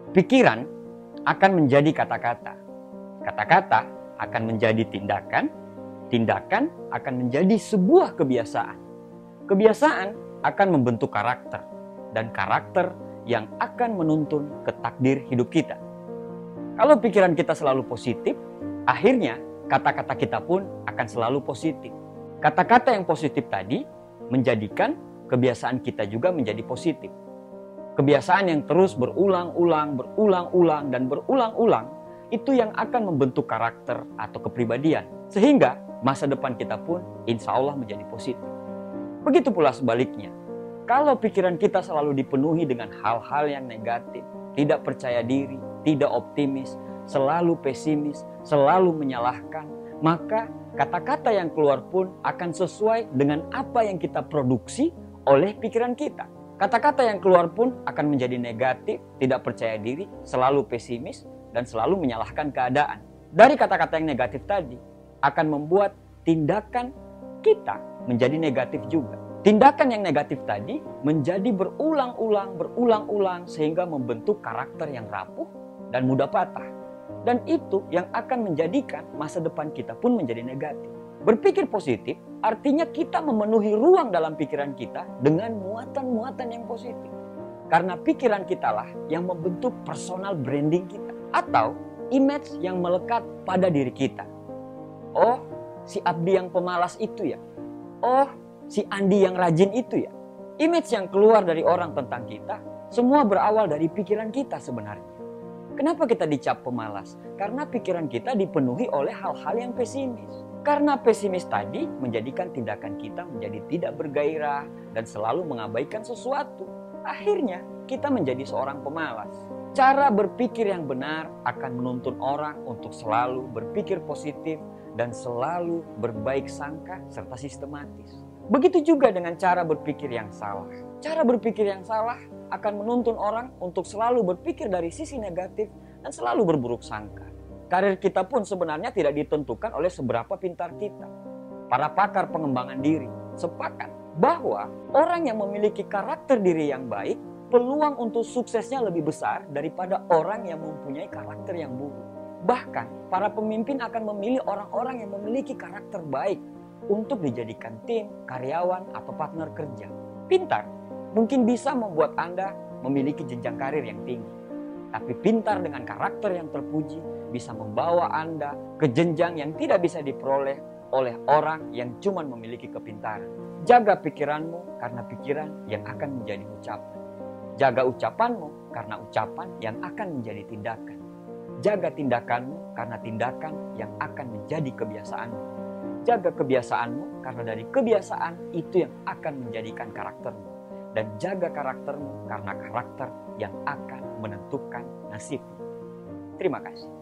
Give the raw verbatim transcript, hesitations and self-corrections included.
Pikiran akan menjadi kata-kata. Kata-kata akan menjadi tindakan. Tindakan akan menjadi sebuah kebiasaan. Kebiasaan akan membentuk karakter. Dan karakter yang akan menuntun ke takdir hidup kita. Kalau pikiran kita selalu positif, akhirnya kata-kata kita pun akan selalu positif. Kata-kata yang positif tadi menjadikan kebiasaan kita juga menjadi positif. Kebiasaan yang terus berulang-ulang, berulang-ulang, dan berulang-ulang itu yang akan membentuk karakter atau kepribadian. Sehingga masa depan kita pun insya Allah menjadi positif. Begitu pula sebaliknya. Kalau pikiran kita selalu dipenuhi dengan hal-hal yang negatif, tidak percaya diri, tidak optimis, selalu pesimis, selalu menyalahkan, maka kata-kata yang keluar pun akan sesuai dengan apa yang kita produksi oleh pikiran kita. Kata-kata yang keluar pun akan menjadi negatif, tidak percaya diri, selalu pesimis, dan selalu menyalahkan keadaan. Dari kata-kata yang negatif tadi akan membuat tindakan kita menjadi negatif juga. Tindakan yang negatif tadi menjadi berulang-ulang, berulang-ulang sehingga membentuk karakter yang rapuh dan mudah patah. Dan itu yang akan menjadikan masa depan kita pun menjadi negatif. Berpikir positif artinya kita memenuhi ruang dalam pikiran kita dengan muatan-muatan yang positif. Karena pikiran kita lah yang membentuk personal branding kita. Atau image yang melekat pada diri kita. Oh, si Abdi yang pemalas itu ya. Oh, si Andi yang rajin itu ya. Image yang keluar dari orang tentang kita semua berawal dari pikiran kita sebenarnya. Kenapa kita dicap pemalas? Karena pikiran kita dipenuhi oleh hal-hal yang pesimis. Karena pesimis tadi menjadikan tindakan kita menjadi tidak bergairah dan selalu mengabaikan sesuatu. Akhirnya kita menjadi seorang pemalas. Cara berpikir yang benar akan menuntun orang untuk selalu berpikir positif dan selalu berbaik sangka serta sistematis. Begitu juga dengan cara berpikir yang salah. Cara berpikir yang salah akan menuntun orang untuk selalu berpikir dari sisi negatif dan selalu berburuk sangka. Karir kita pun sebenarnya tidak ditentukan oleh seberapa pintar kita. Para pakar pengembangan diri sepakat bahwa orang yang memiliki karakter diri yang baik, peluang untuk suksesnya lebih besar daripada orang yang mempunyai karakter yang buruk. Bahkan para pemimpin akan memilih orang-orang yang memiliki karakter baik untuk dijadikan tim, karyawan, atau partner kerja. Pintar mungkin bisa membuat Anda memiliki jenjang karir yang tinggi. Tapi pintar dengan karakter yang terpuji bisa membawa Anda ke jenjang yang tidak bisa diperoleh oleh orang yang cuma memiliki kepintaran. Jaga pikiranmu karena pikiran yang akan menjadi ucapan. Jaga ucapanmu karena ucapan yang akan menjadi tindakan. Jaga tindakanmu karena tindakan yang akan menjadi kebiasaanmu. Jaga kebiasaanmu karena dari kebiasaan itu yang akan menjadikan karaktermu. Dan jaga karaktermu karena karakter yang akan menentukan nasibmu. Terima kasih.